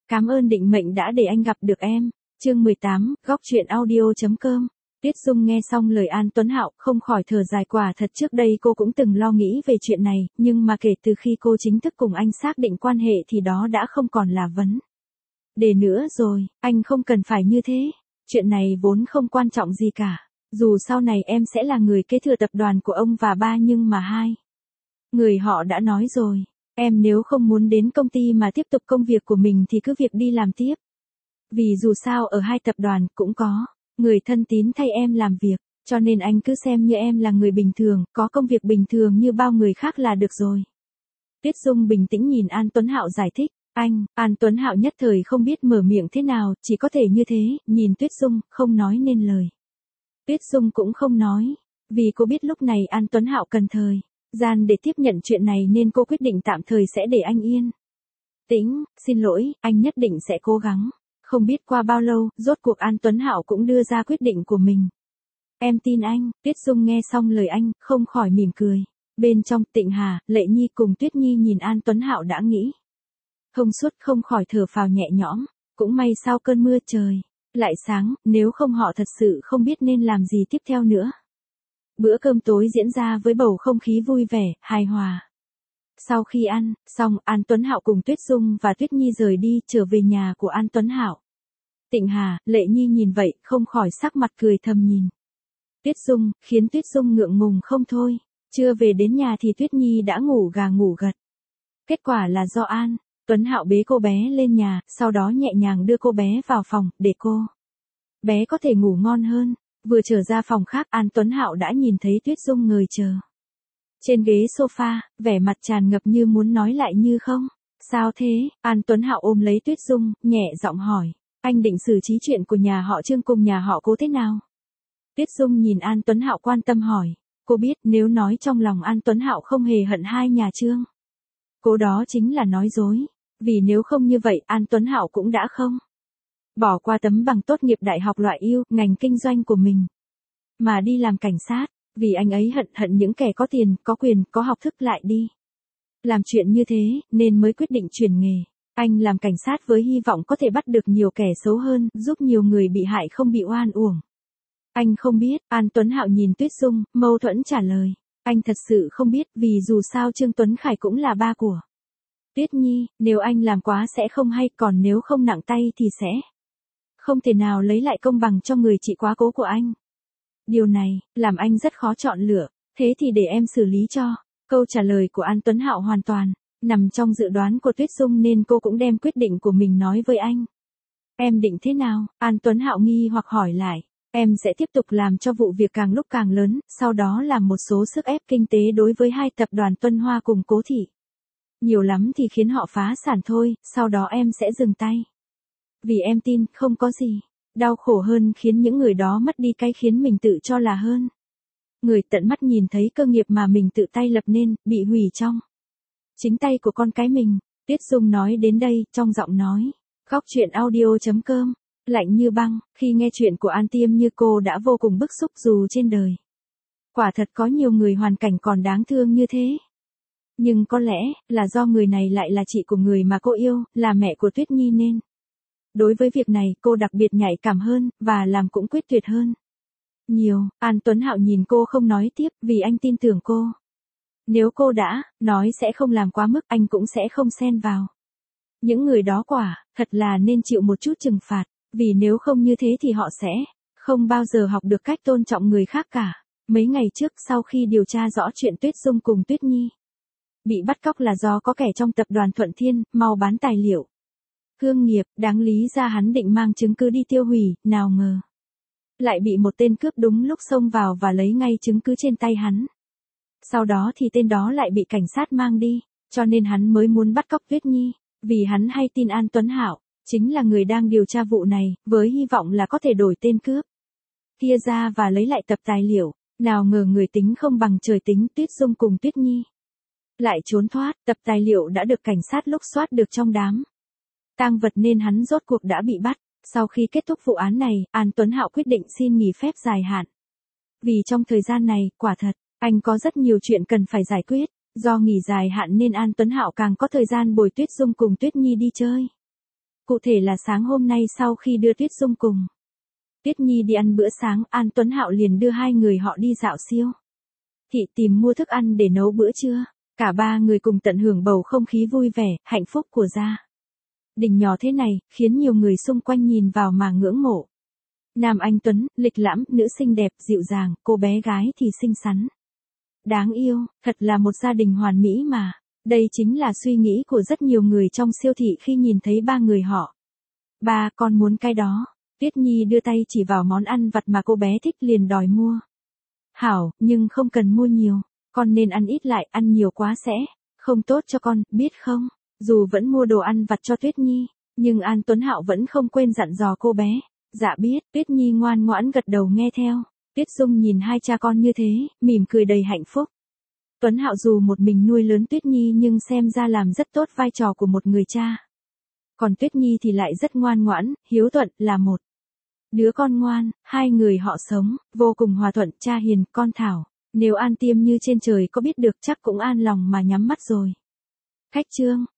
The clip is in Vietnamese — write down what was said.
Cảm ơn định mệnh đã để anh gặp được em. Chương 18, góc truyện audio.com. Tuyết Dung nghe xong lời An Tuấn Hạo, không khỏi thở dài, quả thật trước đây cô cũng từng lo nghĩ về chuyện này, nhưng mà kể từ khi cô chính thức cùng anh xác định quan hệ thì đó đã không còn là vấn đề nữa rồi, anh không cần phải như thế. Chuyện này vốn không quan trọng gì cả. Dù sau này em sẽ là người kế thừa tập đoàn của ông và ba, nhưng mà hai người họ đã nói rồi, em nếu không muốn đến công ty mà tiếp tục công việc của mình thì cứ việc đi làm tiếp. Vì dù sao ở hai tập đoàn cũng có người thân tín thay em làm việc, cho nên anh cứ xem như em là người bình thường, có công việc bình thường như bao người khác là được rồi. Tuyết Dung bình tĩnh nhìn An Tuấn Hạo giải thích. An Tuấn Hạo nhất thời không biết mở miệng thế nào, chỉ có thể như thế, nhìn Tuyết Dung, không nói nên lời. Tuyết Dung cũng không nói, vì cô biết lúc này An Tuấn Hạo cần thời gian để tiếp nhận chuyện này nên cô quyết định tạm thời sẽ để anh yên tĩnh. Xin lỗi, anh nhất định sẽ cố gắng. Không biết qua bao lâu, rốt cuộc An Tuấn Hạo cũng đưa ra quyết định của mình. Em tin anh. Tuyết Dung nghe xong lời anh, không khỏi mỉm cười. Bên trong, Tịnh Hà, Lệ Nhi cùng Tuyết Nhi nhìn An Tuấn Hạo đã nghĩ thông suốt, không khỏi thở phào nhẹ nhõm. Cũng may sau cơn mưa trời lại sáng, nếu không họ thật sự không biết nên làm gì tiếp theo nữa. Bữa cơm tối diễn ra với bầu không khí vui vẻ, hài hòa. Sau khi ăn xong, An Tuấn Hạo cùng Tuyết Dung và Tuyết Nhi rời đi, trở về nhà của An Tuấn Hạo. Tịnh Hà, Lệ Nhi nhìn vậy, không khỏi sắc mặt cười thầm nhìn Tuyết Dung, khiến Tuyết Dung ngượng ngùng không thôi. Chưa về đến nhà thì Tuyết Nhi đã ngủ gà ngủ gật. Kết quả là do An Tuấn Hạo bế cô bé lên nhà, sau đó nhẹ nhàng đưa cô bé vào phòng, để cô bé có thể ngủ ngon hơn. Vừa trở ra phòng khác, An Tuấn Hạo đã nhìn thấy Tuyết Dung ngồi chờ trên ghế sofa, vẻ mặt tràn ngập như muốn nói lại như không. Sao thế? An Tuấn Hạo ôm lấy Tuyết Dung, nhẹ giọng hỏi. Anh định xử trí chuyện của nhà họ Trương cùng nhà họ Cố thế nào? Tuyết Dung nhìn An Tuấn Hạo quan tâm hỏi. Cô biết nếu nói trong lòng An Tuấn Hạo không hề hận hai nhà Trương Cố đó chính là nói dối. Vì nếu không như vậy An Tuấn Hạo cũng đã không bỏ qua tấm bằng tốt nghiệp đại học loại ưu, ngành kinh doanh của mình, mà đi làm cảnh sát. Vì anh ấy hận những kẻ có tiền, có quyền, có học thức lại đi làm chuyện như thế, nên mới quyết định chuyển nghề. Anh làm cảnh sát với hy vọng có thể bắt được nhiều kẻ xấu hơn, giúp nhiều người bị hại không bị oan uổng. Anh không biết. An Tuấn Hạo nhìn Tuyết Dung, mâu thuẫn trả lời. Anh thật sự không biết, vì dù sao Trương Tuấn Khải cũng là ba của Tuyết Nhi, nếu anh làm quá sẽ không hay, còn nếu không nặng tay thì sẽ không thể nào lấy lại công bằng cho người chị quá cố của anh. Điều này, làm anh rất khó chọn lựa, thế thì để em xử lý cho. Câu trả lời của An Tuấn Hạo hoàn toàn nằm trong dự đoán của Tuyết Dung nên cô cũng đem quyết định của mình nói với anh. Em định thế nào? An Tuấn Hạo nghi hoặc hỏi lại. Em sẽ tiếp tục làm cho vụ việc càng lúc càng lớn, sau đó làm một số sức ép kinh tế đối với hai tập đoàn Tuân Hoa cùng Cố Thị. Nhiều lắm thì khiến họ phá sản thôi, sau đó em sẽ dừng tay. Vì em tin, không có gì đau khổ hơn khiến những người đó mất đi cái khiến mình tự cho là hơn. Người tận mắt nhìn thấy cơ nghiệp mà mình tự tay lập nên, bị hủy trong chính tay của con cái mình. Tuyết Dung nói đến đây, trong giọng nói góc truyện audio.com, lạnh như băng. Khi nghe chuyện của An Tiêm Như, cô đã vô cùng bức xúc, dù trên đời quả thật có nhiều người hoàn cảnh còn đáng thương như thế. Nhưng có lẽ, là do người này lại là chị của người mà cô yêu, là mẹ của Tuyết Nhi nên đối với việc này cô đặc biệt nhạy cảm hơn, và làm cũng quyết tuyệt hơn nhiều. An Tuấn Hạo nhìn cô không nói tiếp, vì anh tin tưởng cô. Nếu cô đã nói sẽ không làm quá mức, anh cũng sẽ không xen vào. Những người đó quả thật là nên chịu một chút trừng phạt, vì nếu không như thế thì họ sẽ không bao giờ học được cách tôn trọng người khác cả. Mấy ngày trước, sau khi điều tra rõ chuyện Tuyết Dung cùng Tuyết Nhi bị bắt cóc là do có kẻ trong tập đoàn Thuận Thiên mau bán tài liệu hương nghiệp, đáng lý ra hắn định mang chứng cứ đi tiêu hủy, nào ngờ lại bị một tên cướp đúng lúc xông vào và lấy ngay chứng cứ trên tay hắn. Sau đó thì tên đó lại bị cảnh sát mang đi, cho nên hắn mới muốn bắt cóc Tuyết Nhi, vì hắn hay tin An Tuấn Hạo chính là người đang điều tra vụ này, với hy vọng là có thể đổi tên cướp kia ra và lấy lại tập tài liệu. Nào ngờ người tính không bằng trời tính, Tuyết Dung cùng Tuyết Nhi lại trốn thoát. Tập tài liệu đã được cảnh sát lục soát được trong đám tang vật nên hắn rốt cuộc đã bị bắt. Sau khi kết thúc vụ án này, An Tuấn Hạo quyết định xin nghỉ phép dài hạn. Vì trong thời gian này, quả thật, anh có rất nhiều chuyện cần phải giải quyết. Do nghỉ dài hạn nên An Tuấn Hạo càng có thời gian bồi Tuyết Dung cùng Tuyết Nhi đi chơi. Cụ thể là sáng hôm nay sau khi đưa Tuyết Dung cùng Tuyết Nhi đi ăn bữa sáng, An Tuấn Hạo liền đưa hai người họ đi dạo siêu thị tìm mua thức ăn để nấu bữa trưa. Cả ba người cùng tận hưởng bầu không khí vui vẻ, hạnh phúc của gia đình nhỏ thế này, khiến nhiều người xung quanh nhìn vào mà ngưỡng mộ. Nam anh tuấn, lịch lãm, nữ xinh đẹp, dịu dàng, cô bé gái thì xinh xắn, đáng yêu, thật là một gia đình hoàn mỹ mà. Đây chính là suy nghĩ của rất nhiều người trong siêu thị khi nhìn thấy ba người họ. Ba, con muốn cái đó. Tuyết Nhi đưa tay chỉ vào món ăn vặt mà cô bé thích liền đòi mua. Hảo, nhưng không cần mua nhiều. Con nên ăn ít lại, ăn nhiều quá sẽ không tốt cho con, biết không? Dù vẫn mua đồ ăn vặt cho Tuyết Nhi, nhưng An Tuấn Hạo vẫn không quên dặn dò cô bé. Dạ biết, Tuyết Nhi ngoan ngoãn gật đầu nghe theo. Tuyết Dung nhìn hai cha con như thế, mỉm cười đầy hạnh phúc. Tuấn Hạo dù một mình nuôi lớn Tuyết Nhi nhưng xem ra làm rất tốt vai trò của một người cha. Còn Tuyết Nhi thì lại rất ngoan ngoãn, hiếu thuận, là một đứa con ngoan. Hai người họ sống vô cùng hòa thuận, cha hiền, con thảo. Nếu An Tiêm như trên trời có biết được chắc cũng an lòng mà nhắm mắt rồi. Khách trương,